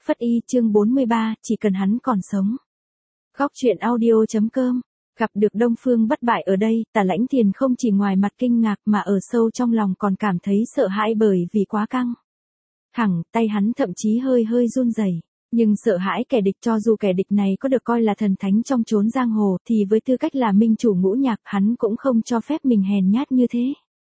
Phất Y chương 43, chỉ cần hắn còn sống. Góc truyện audio.com. Gặp được Đông Phương Bất Bại ở đây, Tả Lãnh Thiền không chỉ ngoài mặt kinh ngạc mà ở sâu trong lòng còn cảm thấy sợ hãi bởi vì quá căng thẳng, tay hắn thậm chí hơi run rẩy. Nhưng sợ hãi kẻ địch, cho dù kẻ địch này có được coi là thần thánh trong chốn giang hồ, thì với tư cách là minh chủ Ngũ Nhạc, hắn cũng không cho phép mình hèn nhát như thế.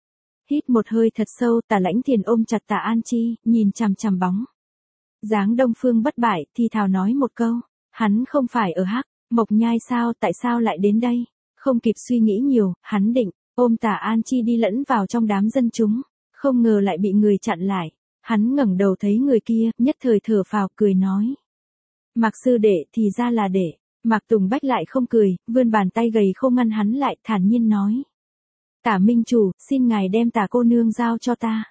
Hít một hơi thật sâu, Tả Lãnh Thiền ôm chặt Tả An Chi, nhìn chằm chằm bóng dáng Đông Phương Bất Bại, thì thào nói một câu, hắn không phải ở Hắc Mộc Nhai sao, tại sao lại đến đây? Không kịp suy nghĩ nhiều, hắn định ôm Tả An Chi đi lẫn vào trong đám dân chúng, không ngờ lại bị người chặn lại. Hắn ngẩng đầu thấy người kia, nhất thời thở phào cười nói, Mạc sư đệ, thì ra là đệ. Mạc Tùng Bách lại không cười, vươn bàn tay gầy khô ngăn hắn lại, thản nhiên nói, Tả minh chủ, xin ngài đem Tả cô nương giao cho ta.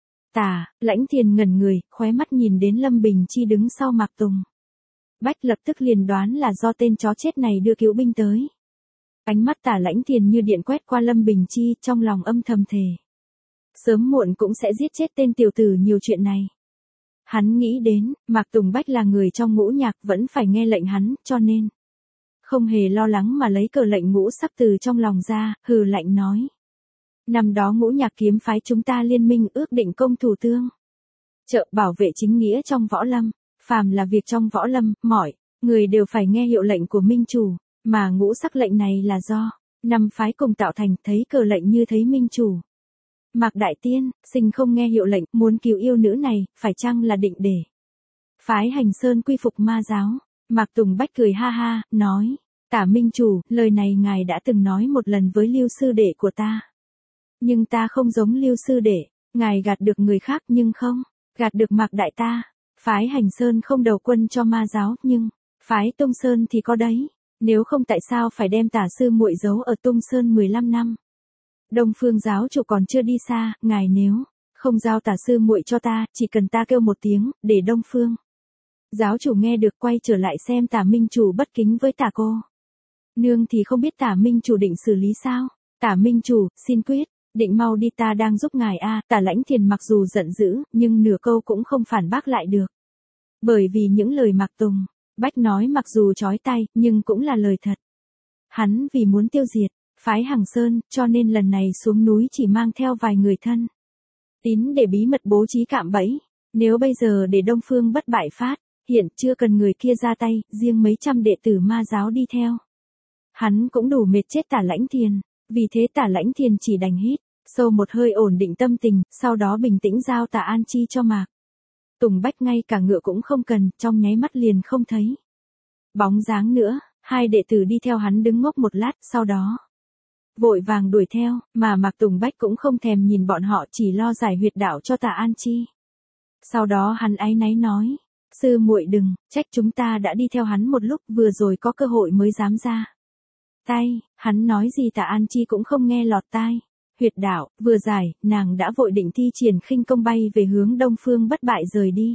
Tả Lãnh Thiền ngẩn người, khóe mắt nhìn đến Lâm Bình Chi đứng sau Mạc Tùng Bách, lập tức liền đoán là do tên chó chết này đưa cứu binh tới. Ánh mắt Tả Lãnh Thiền như điện quét qua Lâm Bình Chi, trong lòng âm thầm thề, sớm muộn cũng sẽ giết chết tên tiểu tử nhiều chuyện này. Hắn nghĩ đến, Mạc Tùng Bách là người trong Ngũ Nhạc, vẫn phải nghe lệnh hắn, cho nên không hề lo lắng mà lấy cờ lệnh ngũ sắc từ trong lòng ra, hừ lạnh nói, năm đó Ngũ Nhạc kiếm phái chúng ta liên minh ước định công thủ tương trợ, bảo vệ chính nghĩa trong võ lâm. Phàm là việc trong võ lâm, mọi người đều phải nghe hiệu lệnh của minh chủ, mà ngũ sắc lệnh này là do năm phái cùng tạo thành, thấy cờ lệnh như thấy minh chủ Mạc Đại Tiên, sinh không nghe hiệu lệnh, muốn cứu yêu nữ này, phải chăng là định để phái Hành Sơn quy phục ma giáo? Mạc Tùng Bách cười ha ha, nói, Tả minh chủ, lời này ngài đã từng nói một lần với Lưu sư đệ của ta. Nhưng ta không giống Lưu sư đệ, ngài gạt được người khác nhưng không gạt được Mạc Đại ta. Phái Hành Sơn không đầu quân cho ma giáo, nhưng phái Tung Sơn thì có đấy. Nếu không tại sao phải đem Tả sư muội giấu ở Tung Sơn 15 năm? Đông Phương giáo chủ còn chưa đi xa, ngài nếu không giao Tả sư muội cho ta, chỉ cần ta kêu một tiếng, để Đông Phương giáo chủ nghe được, quay trở lại xem Tả minh chủ bất kính với Tả cô nương thì không biết Tả minh chủ định xử lý sao? Tả minh chủ, xin quyết định mau đi, ta đang giúp ngài a. Tả Lãnh Thiền mặc dù giận dữ, nhưng nửa câu cũng không phản bác lại được. Bởi vì những lời Mạc Tùng Bách nói mặc dù chói tai, nhưng cũng là lời thật. Hắn vì muốn tiêu diệt phái Hằng Sơn, cho nên lần này xuống núi chỉ mang theo vài người thân tín để bí mật bố trí cạm bẫy. Nếu bây giờ để Đông Phương Bất Bại phát hiện, chưa cần người kia ra tay, riêng mấy trăm đệ tử ma giáo đi theo, hắn cũng đủ mệt chết Tả Lãnh Thiền. Vì thế Tả Lãnh Thiền chỉ đành hít sâu một hơi ổn định tâm tình, sau đó bình tĩnh giao Tả An Chi cho Mạc Tùng Bách, ngay cả ngựa cũng không cần, trong nháy mắt liền không thấy bóng dáng nữa. Hai đệ tử đi theo hắn đứng ngốc một lát, sau đó vội vàng đuổi theo, mà Mạc Tùng Bách cũng không thèm nhìn bọn họ, chỉ lo giải huyệt đạo cho Tả An Chi. Sau đó hắn áy náy nói, sư muội đừng trách, chúng ta đã đi theo hắn một lúc, vừa rồi có cơ hội mới dám ra tay. Hắn nói gì Tả An Chi cũng không nghe lọt tai. Huyệt đạo vừa giải, nàng đã vội định thi triển khinh công bay về hướng Đông Phương Bất Bại rời đi.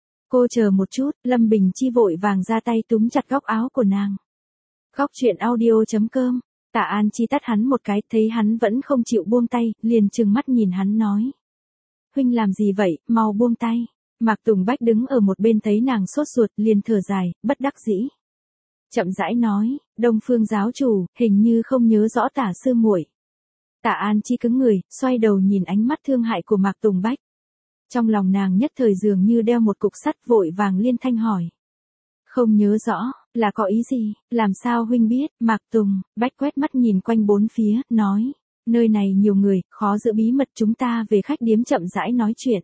Cô chờ một chút, Lâm Bình Chi vội vàng ra tay túm chặt góc áo của nàng. Góc truyện audio.com. Tả An Chi tát hắn một cái, thấy hắn vẫn không chịu buông tay, liền trừng mắt nhìn hắn nói, huynh làm gì vậy, mau buông tay. Mạc Tùng Bách đứng ở một bên thấy nàng sốt ruột, liền thở dài, bất đắc dĩ chậm rãi nói, Đông Phương giáo chủ, hình như không nhớ rõ Tả sư muội. Tả An Chi cứng người, xoay đầu nhìn ánh mắt thương hại của Mạc Tùng Bách. Trong lòng nàng nhất thời dường như đeo một cục sắt, vội vàng liên thanh hỏi, không nhớ rõ, là có ý gì, làm sao huynh biết? Mạc Tùng Bách quét mắt nhìn quanh bốn phía, nói, nơi này nhiều người, khó giữ bí mật, chúng ta về khách điếm chậm rãi nói chuyện.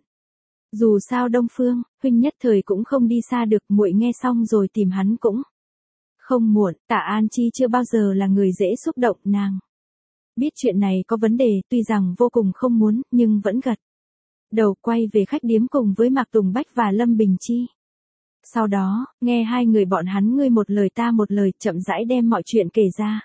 Dù sao Đông Phương huynh nhất thời cũng không đi xa được, muội nghe xong rồi tìm hắn cũng không muộn. Tả An Chi chưa bao giờ là người dễ xúc động, nàng biết chuyện này có vấn đề, tuy rằng vô cùng không muốn, nhưng vẫn gật đầu quay về khách điếm cùng với Mạc Tùng Bách và Lâm Bình Chi. Sau đó, nghe hai người bọn hắn ngươi một lời ta một lời, chậm rãi đem mọi chuyện kể ra.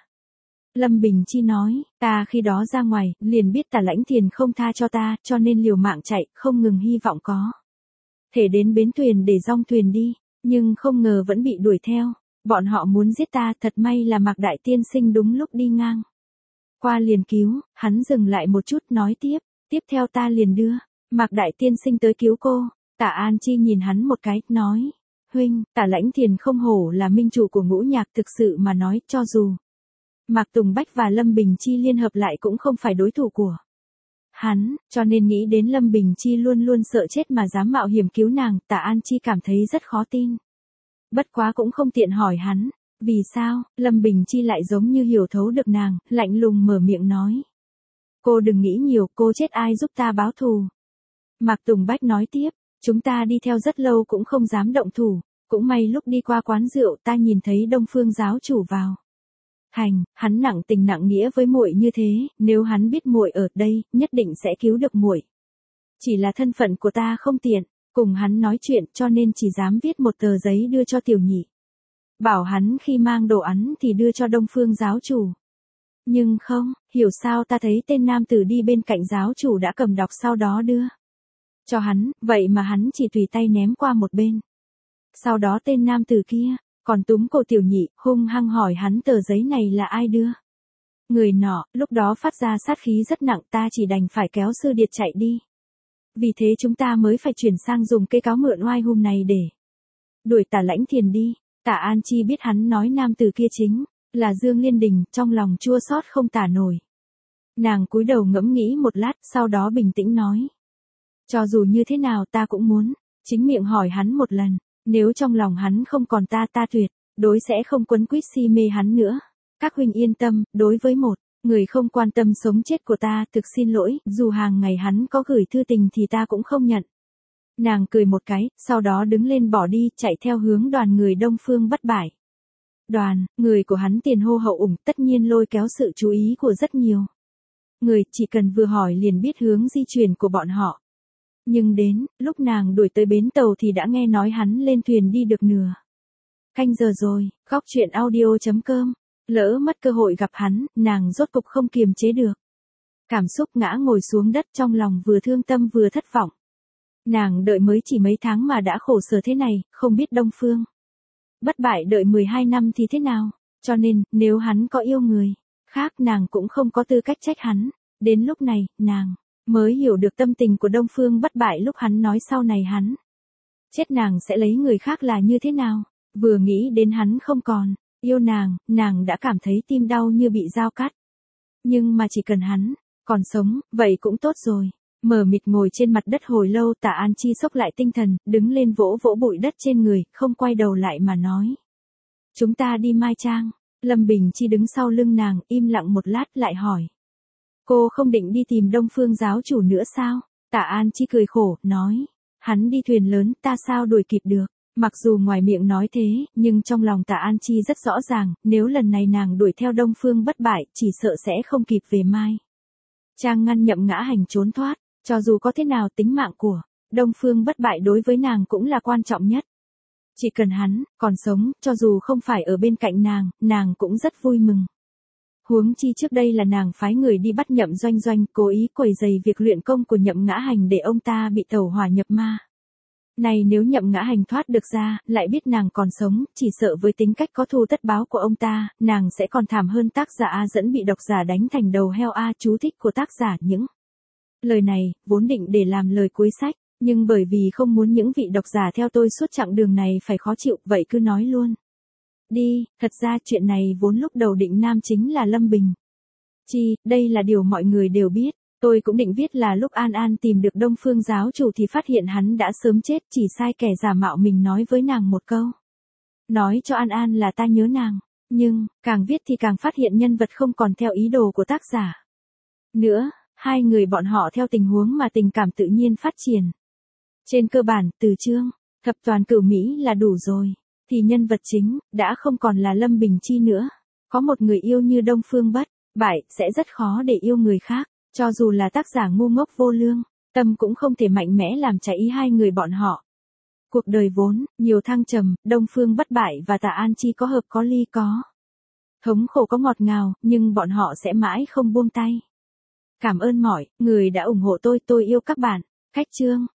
Lâm Bình Chi nói, ta khi đó ra ngoài, liền biết Tả Lãnh Thiền không tha cho ta, cho nên liều mạng chạy, không ngừng hy vọng có thể đến bến thuyền để dong thuyền đi, nhưng không ngờ vẫn bị đuổi theo. Bọn họ muốn giết ta, thật may là Mạc Đại tiên sinh đúng lúc đi ngang qua liền cứu. Hắn dừng lại một chút, nói tiếp theo ta liền đưa Mạc Đại tiên sinh tới cứu cô. Tả An Chi nhìn hắn một cái, nói, Huynh, Tả Lãnh Thiền không hổ là minh chủ của ngũ nhạc, thực sự mà nói, cho dù Mạc Tùng Bách và Lâm Bình Chi liên hợp lại cũng không phải đối thủ của hắn, cho nên nghĩ đến Lâm Bình Chi luôn luôn sợ chết mà dám mạo hiểm cứu nàng, Tả An Chi cảm thấy rất khó tin. Bất quá cũng không tiện hỏi hắn, vì sao, Lâm Bình Chi lại giống như hiểu thấu được nàng, lạnh lùng mở miệng nói. Cô đừng nghĩ nhiều, cô chết ai giúp ta báo thù. Mạc Tùng Bách nói tiếp, chúng ta đi theo rất lâu cũng không dám động thủ, cũng may lúc đi qua quán rượu ta nhìn thấy Đông Phương giáo chủ vào. Hắn nặng tình nặng nghĩa với muội như thế, nếu hắn biết muội ở đây, nhất định sẽ cứu được muội. Chỉ là thân phận của ta không tiện, cùng hắn nói chuyện cho nên chỉ dám viết một tờ giấy đưa cho tiểu nhị. Bảo hắn khi mang đồ ăn thì đưa cho Đông Phương giáo chủ. Nhưng không, hiểu sao ta thấy tên nam tử đi bên cạnh giáo chủ đã cầm đọc sau đó đưa cho hắn, vậy mà hắn chỉ tùy tay ném qua một bên. Sau đó tên nam tử kia còn túm cổ tiểu nhị, hung hăng hỏi hắn tờ giấy này là ai đưa. Người nọ, lúc đó phát ra sát khí rất nặng, ta chỉ đành phải kéo Sư Điệt chạy đi. Vì thế chúng ta mới phải chuyển sang dùng cây cáo mượn oai hùng này để đuổi Tả Lãnh Thiền đi. Tả An Chi biết hắn nói nam tử kia chính là Dương Liên Đình, trong lòng chua xót không tả nổi. Nàng cúi đầu ngẫm nghĩ một lát, sau đó bình tĩnh nói. Cho dù như thế nào ta cũng muốn chính miệng hỏi hắn một lần, nếu trong lòng hắn không còn ta tuyệt đối sẽ không quấn quýt si mê hắn nữa. Các huynh yên tâm, đối với một người không quan tâm sống chết của ta, thực xin lỗi, dù hàng ngày hắn có gửi thư tình thì ta cũng không nhận. Nàng cười một cái, sau đó đứng lên bỏ đi, chạy theo hướng đoàn người Đông Phương Bất Bại. Đoàn người của hắn tiền hô hậu ủng, tất nhiên lôi kéo sự chú ý của rất nhiều người, chỉ cần vừa hỏi liền biết hướng di chuyển của bọn họ. Nhưng đến lúc nàng đuổi tới bến tàu thì đã nghe nói hắn lên thuyền đi được nửa canh giờ rồi. Góc truyện audio.com. Lỡ mất cơ hội gặp hắn, nàng rốt cục không kiềm chế được cảm xúc, ngã ngồi xuống đất, trong lòng vừa thương tâm vừa thất vọng. Nàng đợi mới chỉ mấy tháng mà đã khổ sở thế này, không biết Đông Phương Bất Bại đợi 12 năm thì thế nào, cho nên nếu hắn có yêu người khác nàng cũng không có tư cách trách hắn. Đến lúc này, nàng mới hiểu được tâm tình của Đông Phương Bất Bại lúc hắn nói sau này hắn chết nàng sẽ lấy người khác là như thế nào. Vừa nghĩ đến hắn không còn yêu nàng đã cảm thấy tim đau như bị dao cắt. Nhưng mà chỉ cần hắn còn sống, vậy cũng tốt rồi. Mờ mịt ngồi trên mặt đất hồi lâu, Tả An Chi xốc lại tinh thần, đứng lên vỗ vỗ bụi đất trên người, không quay đầu lại mà nói. Chúng ta đi Mai Trang. Lâm Bình Chi đứng sau lưng nàng, im lặng một lát lại hỏi. Cô không định đi tìm Đông Phương giáo chủ nữa sao? Tả An Chi cười khổ, nói. Hắn đi thuyền lớn, ta sao đuổi kịp được? Mặc dù ngoài miệng nói thế, nhưng trong lòng Tả An Chi rất rõ ràng, nếu lần này nàng đuổi theo Đông Phương Bất Bại, chỉ sợ sẽ không kịp về Mai Trang ngăn Nhậm Ngã Hành trốn thoát. Cho dù có thế nào, tính mạng của Đông Phương Bất Bại đối với nàng cũng là quan trọng nhất. Chỉ cần hắn còn sống, cho dù không phải ở bên cạnh nàng cũng rất vui mừng. Huống chi trước đây là nàng phái người đi bắt Nhậm Doanh Doanh, cố ý quấy rầy việc luyện công của Nhậm Ngã Hành để ông ta bị tẩu hỏa nhập ma. Này nếu Nhậm Ngã Hành thoát được ra, lại biết nàng còn sống, chỉ sợ với tính cách có thù tất báo của ông ta, nàng sẽ còn thảm hơn tác giả A Dẫn bị độc giả đánh thành đầu heo. Chú thích của tác giả. Những lời này vốn định để làm lời cuối sách, nhưng bởi vì không muốn những vị độc giả theo tôi suốt chặng đường này phải khó chịu, vậy cứ nói luôn đi. Thật ra chuyện này vốn lúc đầu định nam chính là Lâm Bình Chi, đây là điều mọi người đều biết. Tôi cũng định viết là lúc An An tìm được Đông Phương giáo chủ thì phát hiện hắn đã sớm chết, chỉ sai kẻ giả mạo mình nói với nàng một câu. Nói cho An An là ta nhớ nàng. Nhưng, càng viết thì càng phát hiện nhân vật không còn theo ý đồ của tác giả nữa. Hai người bọn họ theo tình huống mà tình cảm tự nhiên phát triển. Trên cơ bản, từ chương thập toàn cửu Mỹ là đủ rồi. Thì nhân vật chính đã không còn là Lâm Bình Chi nữa. Có một người yêu như Đông Phương Bất Bại sẽ rất khó để yêu người khác. Cho dù là tác giả ngu ngốc vô lương tâm cũng không thể mạnh mẽ làm trái ý hai người bọn họ. Cuộc đời vốn nhiều thăng trầm, Đông Phương Bất Bại và Tả An Chi có hợp có ly, có thống khổ có ngọt ngào, nhưng bọn họ sẽ mãi không buông tay. Cảm ơn mọi người đã ủng hộ tôi yêu các bạn. Khách chương